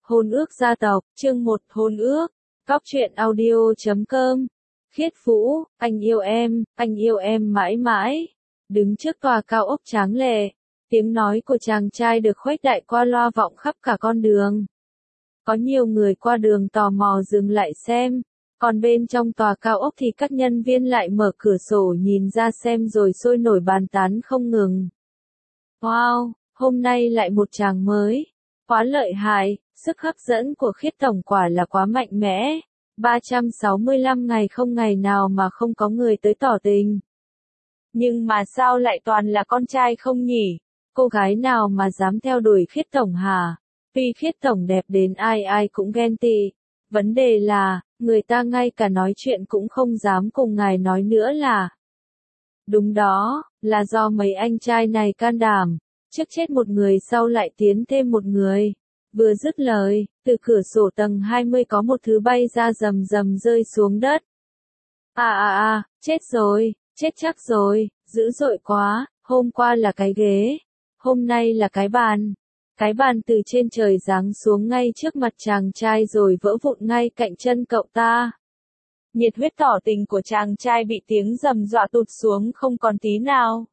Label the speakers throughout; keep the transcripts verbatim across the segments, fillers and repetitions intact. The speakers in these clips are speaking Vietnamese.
Speaker 1: Hôn ước gia tộc, chương một, hôn ước. Cóc truyện audio chấm com. Khiết Vũ, anh yêu em, anh yêu em mãi mãi. Đứng trước tòa cao ốc tráng lệ, tiếng nói của chàng trai được khuếch đại qua loa vọng khắp cả con đường. Có nhiều người qua đường tò mò dừng lại xem, còn bên trong tòa cao ốc thì các nhân viên lại mở cửa sổ nhìn ra xem rồi sôi nổi bàn tán không ngừng. Wow, hôm nay lại một chàng mới. Quá lợi hại, sức hấp dẫn của Khiết tổng quả là quá mạnh mẽ. ba trăm sáu mươi lăm ngày không ngày nào mà không có người tới tỏ tình. Nhưng mà sao lại toàn là con trai không nhỉ? Cô gái nào mà dám theo đuổi Khiết tổng hả? Tuy Khiết tổng đẹp đến ai ai cũng ghen tị. Vấn đề là, người ta ngay cả nói chuyện cũng không dám cùng ngài nói nữa là. Đúng đó, là do mấy anh trai này can đảm. Trước chết một người sau lại tiến thêm một người. Vừa dứt lời, từ cửa sổ tầng hai mươi có một thứ bay ra rầm rầm rơi xuống đất. À à à, chết rồi, chết chắc rồi, dữ dội quá, hôm qua là cái ghế, hôm nay là cái bàn. Cái bàn từ trên trời giáng xuống ngay trước mặt chàng trai rồi vỡ vụn ngay cạnh chân cậu ta. Nhiệt huyết tỏ tình của chàng trai bị tiếng rầm dọa tụt xuống không còn tí nào.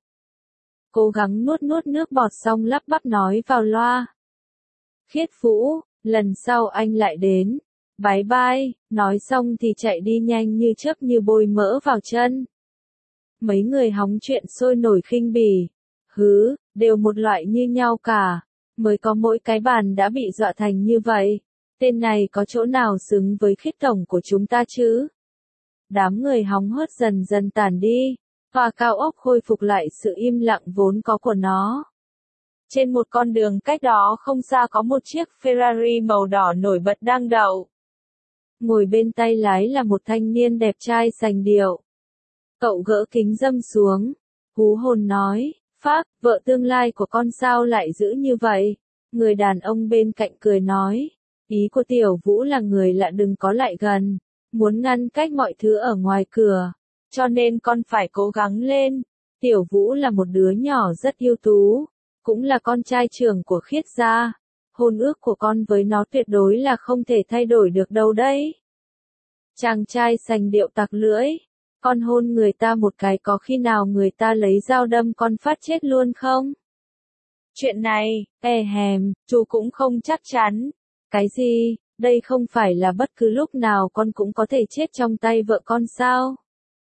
Speaker 1: Cố gắng nuốt nuốt nước bọt xong lắp bắp nói vào loa. Khiết Vũ, lần sau anh lại đến. Bye bye, nói xong thì chạy đi nhanh như chớp như bôi mỡ vào chân. Mấy người hóng chuyện sôi nổi khinh bỉ. Hứ, đều một loại như nhau cả. Mới có mỗi cái bàn đã bị dọa thành như vậy. Tên này có chỗ nào xứng với Khiết tổng của chúng ta chứ? Đám người hóng hớt dần dần tản đi. Tòa cao ốc khôi phục lại sự im lặng vốn có của nó. Trên một con đường cách đó không xa có một chiếc Ferrari màu đỏ nổi bật đang đậu. Ngồi bên tay lái là một thanh niên đẹp trai sành điệu. Cậu gỡ kính râm xuống. Hú hồn nói, Phác, vợ tương lai của con sao lại dữ như vậy? Người đàn ông bên cạnh cười nói, ý của Tiểu Vũ là người lạ đừng có lại gần. Muốn ngăn cách mọi thứ ở ngoài cửa. Cho nên con phải cố gắng lên. Tiểu Vũ là một đứa nhỏ rất ưu tú. Cũng là con trai trưởng của Khiết gia. Hôn ước của con với nó tuyệt đối là không thể thay đổi được đâu đấy. Chàng trai sành điệu tặc lưỡi. Con hôn người ta một cái có khi nào người ta lấy dao đâm con phát chết luôn không? Chuyện này, e hèm, chú cũng không chắc chắn. Cái gì, đây không phải là bất cứ lúc nào con cũng có thể chết trong tay vợ con sao?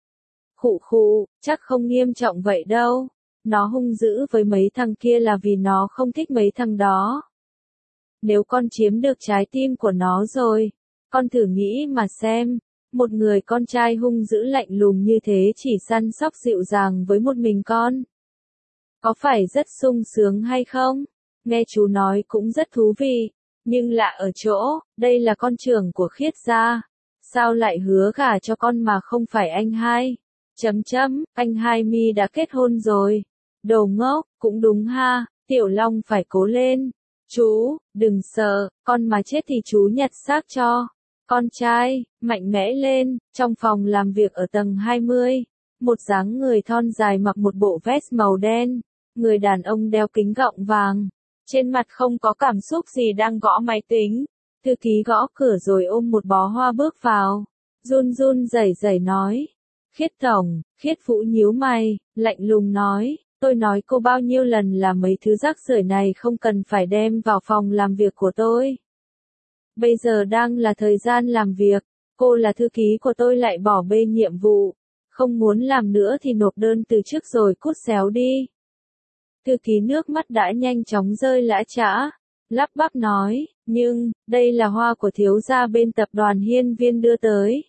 Speaker 1: Khụ khụ, chắc không nghiêm trọng vậy đâu. Nó hung dữ với mấy thằng kia là vì nó không thích mấy thằng đó. Nếu con chiếm được trái tim của nó rồi, con thử nghĩ mà xem, một người con trai hung dữ lạnh lùng như thế chỉ săn sóc dịu dàng với một mình con. Có phải rất sung sướng hay không? Nghe chú nói cũng rất thú vị, nhưng lạ ở chỗ, đây là con trưởng của Khiết gia. Sao lại hứa gả cho con mà không phải anh hai? Chấm chấm, anh hai mi đã kết hôn rồi. Đồ ngốc, cũng đúng ha, Tiểu Long phải cố lên. Chú, đừng sợ, con mà chết thì chú nhặt xác cho. Con trai, mạnh mẽ lên. Trong phòng làm việc ở tầng hai mươi, một dáng người thon dài mặc một bộ vest màu đen. Người đàn ông đeo kính gọng vàng. Trên mặt không có cảm xúc gì đang gõ máy tính. Thư ký gõ cửa rồi ôm một bó hoa bước vào. Run run rẩy rẩy nói. Khiết tổng, Khiết Vũ nhíu mày, lạnh lùng nói, tôi nói cô bao nhiêu lần là mấy thứ rác rưởi này không cần phải đem vào phòng làm việc của tôi. Bây giờ đang là thời gian làm việc, cô là thư ký của tôi lại bỏ bê nhiệm vụ, không muốn làm nữa thì nộp đơn từ chức rồi cút xéo đi. Thư ký nước mắt đã nhanh chóng rơi lã chã, lắp bắp nói, nhưng, đây là hoa của thiếu gia bên tập đoàn Hiên Viên đưa tới.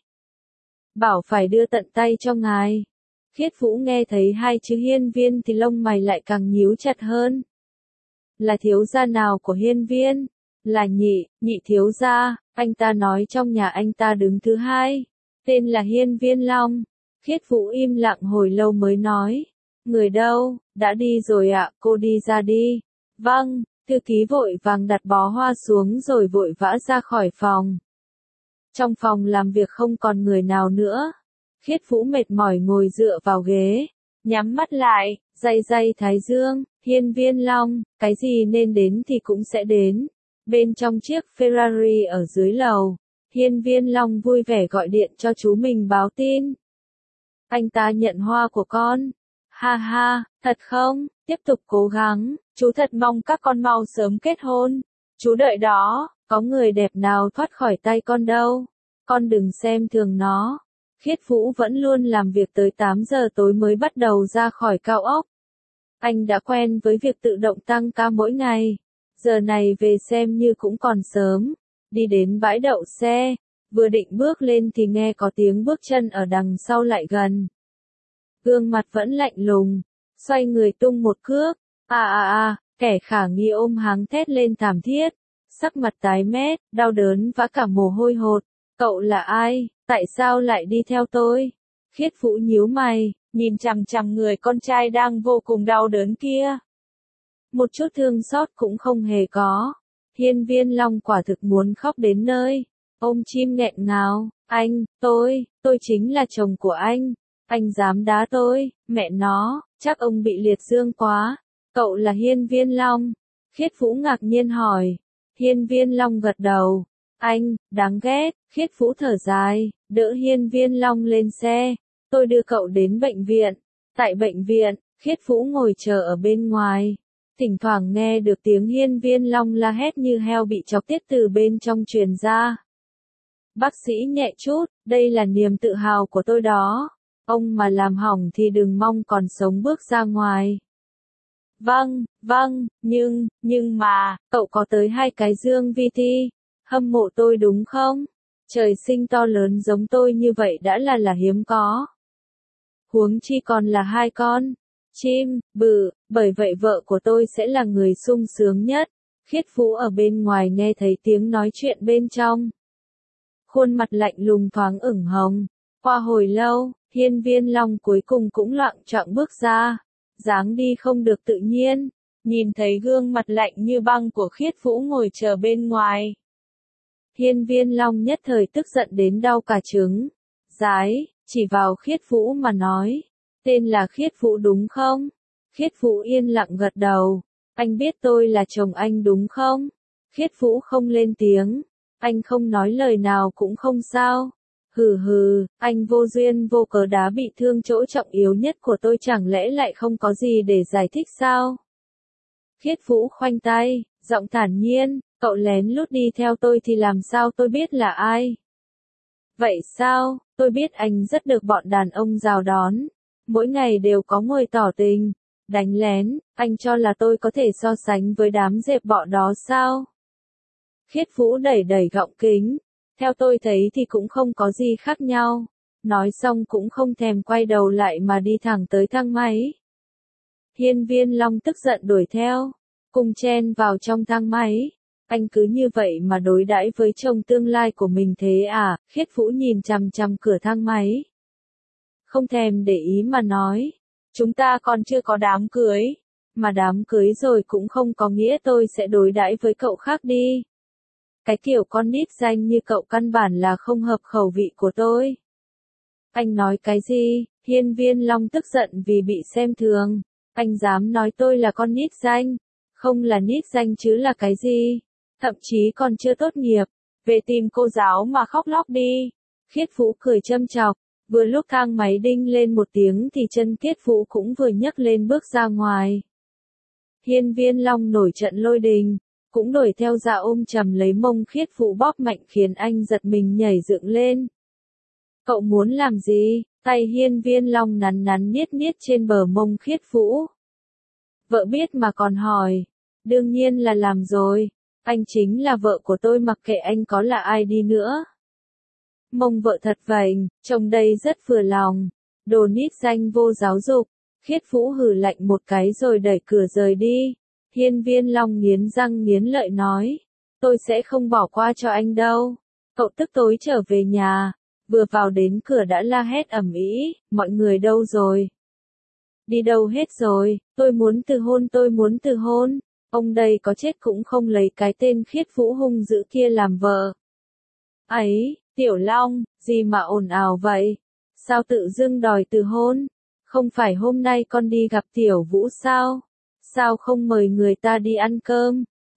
Speaker 1: Bảo phải đưa tận tay cho ngài. Khiết Vũ nghe thấy hai chữ Hiên Viên thì lông mày lại càng nhíu chặt hơn. Là thiếu gia nào của Hiên Viên? Là nhị, nhị thiếu gia, anh ta nói trong nhà anh ta đứng thứ hai. Tên là Hiên Viên Long. Khiết Vũ im lặng hồi lâu mới nói. Người đâu, đã đi rồi ạ, cô đi ra đi. Vâng, thư ký vội vàng đặt bó hoa xuống rồi vội vã ra khỏi phòng. Trong phòng làm việc không còn người nào nữa. Khiết Vũ mệt mỏi ngồi dựa vào ghế, nhắm mắt lại, day day thái dương, Hiên Viên Long, cái gì nên đến thì cũng sẽ đến. Bên trong chiếc Ferrari ở dưới lầu, Hiên Viên Long vui vẻ gọi điện cho chú mình báo tin. Anh ta nhận hoa của con. Ha ha, thật không? Tiếp tục cố gắng, chú thật mong các con mau sớm kết hôn. Chú đợi đó, có người đẹp nào thoát khỏi tay con đâu. Con đừng xem thường nó. Khiết Vũ vẫn luôn làm việc tới tám giờ tối mới bắt đầu ra khỏi cao ốc. Anh đã quen với việc tự động tăng ca mỗi ngày. Giờ này về xem như cũng còn sớm. Đi đến bãi đậu xe, vừa định bước lên thì nghe có tiếng bước chân ở đằng sau lại gần. Gương mặt vẫn lạnh lùng, xoay người tung một cước. À à à, kẻ khả nghi ôm háng thét lên thảm thiết. Sắc mặt tái mét, đau đớn và cả mồ hôi hột. Cậu là ai? Tại sao lại đi theo tôi? Khiết Vũ nhíu mày, nhìn chằm chằm người con trai đang vô cùng đau đớn kia. Một chút thương xót cũng không hề có. Hiên Viên Long quả thực muốn khóc đến nơi. Ôm chim nghẹn ngào, anh, tôi, tôi chính là chồng của anh. Anh dám đá tôi, mẹ nó, chắc ông bị liệt dương quá. Cậu là Hiên Viên Long? Khiết Vũ ngạc nhiên hỏi. Hiên Viên Long gật đầu. Anh, đáng ghét. Khiết Vũ thở dài, đỡ Hiên Viên Long lên xe. Tôi đưa cậu đến bệnh viện. Tại bệnh viện, Khiết Vũ ngồi chờ ở bên ngoài. Thỉnh thoảng nghe được tiếng Hiên Viên Long la hét như heo bị chọc tiết từ bên trong truyền ra. Bác sĩ nhẹ chút, đây là niềm tự hào của tôi đó. Ông mà làm hỏng thì đừng mong còn sống bước ra ngoài. Vâng, vâng, nhưng, nhưng mà, cậu có tới hai cái dương vi ti. Hâm mộ tôi đúng không? Trời sinh to lớn giống tôi như vậy đã là là hiếm có. Huống chi còn là hai con. Chim, bự, bởi vậy vợ của tôi sẽ là người sung sướng nhất. Khiết Vũ ở bên ngoài nghe thấy tiếng nói chuyện bên trong. Khuôn mặt lạnh lùng thoáng ửng hồng. Qua hồi lâu, Hiên Viên Long cuối cùng cũng loạng choạng bước ra. Dáng đi không được tự nhiên. Nhìn thấy gương mặt lạnh như băng của Khiết Vũ ngồi chờ bên ngoài. Hiên Viên Long nhất thời tức giận đến đau cả trứng. Dái, chỉ vào Khiết Vũ mà nói. Tên là Khiết Vũ đúng không? Khiết Vũ yên lặng gật đầu. Anh biết tôi là chồng anh đúng không? Khiết Vũ không lên tiếng. Anh không nói lời nào cũng không sao. Hừ hừ, anh vô duyên vô cớ đá bị thương chỗ trọng yếu nhất của tôi chẳng lẽ lại không có gì để giải thích sao? Khiết Vũ khoanh tay, giọng thản nhiên, cậu lén lút đi theo tôi thì làm sao tôi biết là ai? Vậy sao, tôi biết anh rất được bọn đàn ông rào đón. Mỗi ngày đều có ngồi tỏ tình, đánh lén, anh cho là tôi có thể so sánh với đám dẹp bọ đó sao? Khiết Vũ đẩy đẩy gọng kính, theo tôi thấy thì cũng không có gì khác nhau. Nói xong cũng không thèm quay đầu lại mà đi thẳng tới thang máy. Hiên Viên Long tức giận đuổi theo, cùng chen vào trong thang máy. Anh cứ như vậy mà đối đãi với chồng tương lai của mình thế à? Khiết Vũ nhìn chằm chằm cửa thang máy. Không thèm để ý mà nói, chúng ta còn chưa có đám cưới, mà đám cưới rồi cũng không có nghĩa tôi sẽ đối đãi với cậu khác đi. Cái kiểu con nít danh như cậu căn bản là không hợp khẩu vị của tôi. Anh nói cái gì? Hiên Viên Long tức giận vì bị xem thường. Anh dám nói tôi là con nít danh? Không là nít danh chứ là cái gì? Thậm chí còn chưa tốt nghiệp. Về tìm cô giáo mà khóc lóc đi. Khiết Vũ cười châm chọc. Vừa lúc thang máy đinh lên một tiếng thì chân Khiết Vũ cũng vừa nhấc lên bước ra ngoài. Hiên Viên Long nổi trận lôi đình, cũng đuổi theo ra ôm chầm lấy mông Khiết Vũ bóp mạnh khiến anh giật mình nhảy dựng lên. Cậu muốn làm gì? Tay Hiên Viên Long nắn nắn niết niết trên bờ mông Khiết Vũ. Vợ biết mà còn hỏi. Đương nhiên là làm rồi. Anh chính là vợ của tôi mặc kệ anh có là ai đi nữa. Mông vợ thật vành, chồng đây rất vừa lòng. Đồ nít danh vô giáo dục. Khiết Vũ hừ lạnh một cái rồi đẩy cửa rời đi. Hiên Viên Long nghiến răng nghiến lợi nói. Tôi sẽ không bỏ qua cho anh đâu. Cậu tức tối trở về nhà. Vừa vào đến cửa đã la hét ầm ĩ, mọi người đâu rồi? Đi đâu hết rồi? Tôi muốn từ hôn, tôi muốn từ hôn. Ông đây có chết cũng không lấy cái tên Khiết Vũ hung dữ kia làm vợ. Ấy, Tiểu Long, gì mà ồn ào vậy? Sao tự dưng đòi từ hôn? Không phải hôm nay con đi gặp Tiểu Vũ sao? Sao không mời người ta đi ăn cơm?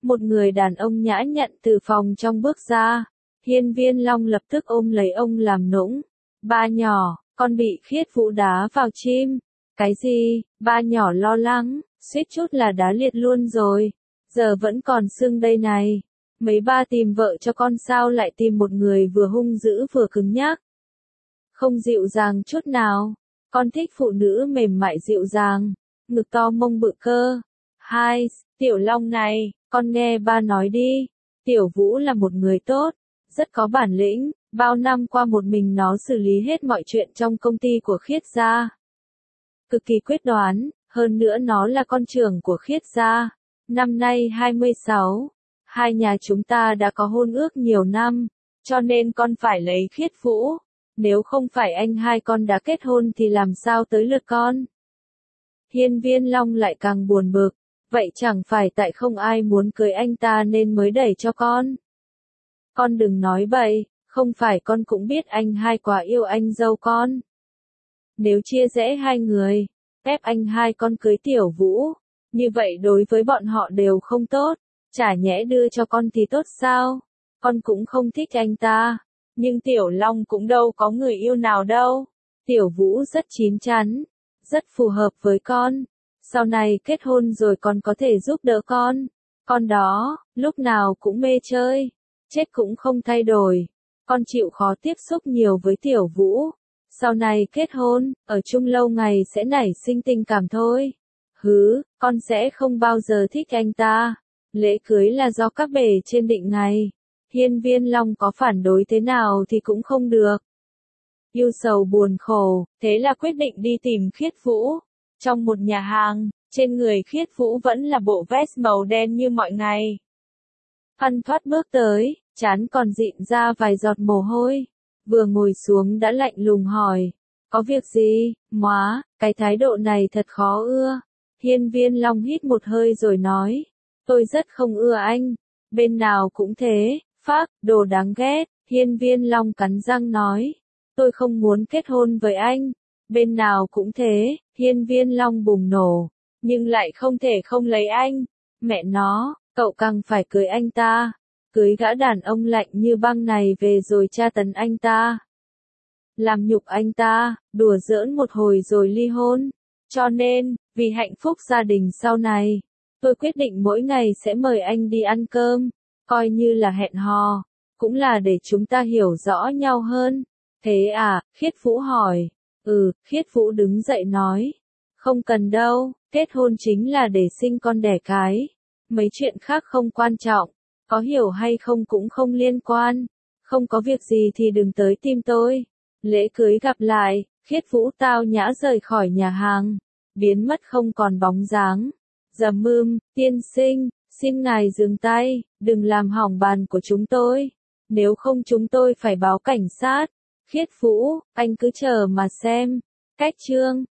Speaker 1: Một người đàn ông nhã nhặn từ phòng trong bước ra. Hiên Viên Long lập tức ôm lấy ông làm nũng. Ba nhỏ, con bị Khiết Vũ đá vào chim. Cái gì? Ba nhỏ lo lắng, suýt chút là đá liệt luôn rồi. Giờ vẫn còn sưng đây này. Mấy ba tìm vợ cho con sao lại tìm một người vừa hung dữ vừa cứng nhắc. Không dịu dàng chút nào. Con thích phụ nữ mềm mại dịu dàng, ngực to mông bự cơ. Hai, Tiểu Long này, con nghe ba nói đi. Tiểu Vũ là một người tốt, rất có bản lĩnh, bao năm qua một mình nó xử lý hết mọi chuyện trong công ty của Khiết gia. Cực kỳ quyết đoán, hơn nữa nó là con trưởng của Khiết gia. Năm nay hai mươi sáu, hai nhà chúng ta đã có hôn ước nhiều năm, cho nên con phải lấy Khiết Vũ. Nếu không phải anh hai con đã kết hôn thì làm sao tới lượt con? Hiên Viên Long lại càng buồn bực, vậy chẳng phải tại không ai muốn cưới anh ta nên mới đẩy cho con. Con đừng nói bậy, không phải con cũng biết anh hai quá yêu anh dâu con. Nếu chia rẽ hai người, ép anh hai con cưới Tiểu Vũ, như vậy đối với bọn họ đều không tốt, chả nhẽ đưa cho con thì tốt sao? Con cũng không thích anh ta. Nhưng Tiểu Long cũng đâu có người yêu nào đâu. Tiểu Vũ rất chín chắn, rất phù hợp với con. Sau này kết hôn rồi con có thể giúp đỡ con. Con đó, lúc nào cũng mê chơi, chết cũng không thay đổi. Con chịu khó tiếp xúc nhiều với Tiểu Vũ. Sau này kết hôn, ở chung lâu ngày sẽ nảy sinh tình cảm thôi. Hứ, con sẽ không bao giờ thích anh ta. Lễ cưới là do các bề trên định ngày. Hiên Viên Long có phản đối thế nào thì cũng không được. Yêu sầu buồn khổ, thế là quyết định đi tìm Khiết Vũ. Trong một nhà hàng, trên người Khiết Vũ vẫn là bộ vest màu đen như mọi ngày. Hân thoát bước tới, trán còn dịn ra vài giọt mồ hôi. Vừa ngồi xuống đã lạnh lùng hỏi, có việc gì, móa, cái thái độ này thật khó ưa. Hiên Viên Long hít một hơi rồi nói, tôi rất không ưa anh, bên nào cũng thế. Phác, đồ đáng ghét, Hiên Viên Long cắn răng nói. Tôi không muốn kết hôn với anh. Bên nào cũng thế, Hiên Viên Long bùng nổ. Nhưng lại không thể không lấy anh. Mẹ nó, cậu càng phải cưới anh ta. Cưới gã đàn ông lạnh như băng này về rồi tra tấn anh ta. Làm nhục anh ta, đùa giỡn một hồi rồi ly hôn. Cho nên, vì hạnh phúc gia đình sau này, tôi quyết định mỗi ngày sẽ mời anh đi ăn cơm. Coi như là hẹn hò, cũng là để chúng ta hiểu rõ nhau hơn. Thế à, Khiết Vũ hỏi. Ừ, Khiết Vũ đứng dậy nói. Không cần đâu, kết hôn chính là để sinh con đẻ cái. Mấy chuyện khác không quan trọng, có hiểu hay không cũng không liên quan. Không có việc gì thì đừng tới tìm tôi. Lễ cưới gặp lại, Khiết Vũ tao nhã rời khỏi nhà hàng, biến mất không còn bóng dáng. Dầm mưm, tiên sinh. Xin ngài dừng tay, đừng làm hỏng bàn của chúng tôi. Nếu không chúng tôi phải báo cảnh sát. Khiết Vũ, anh cứ chờ mà xem. Cách chương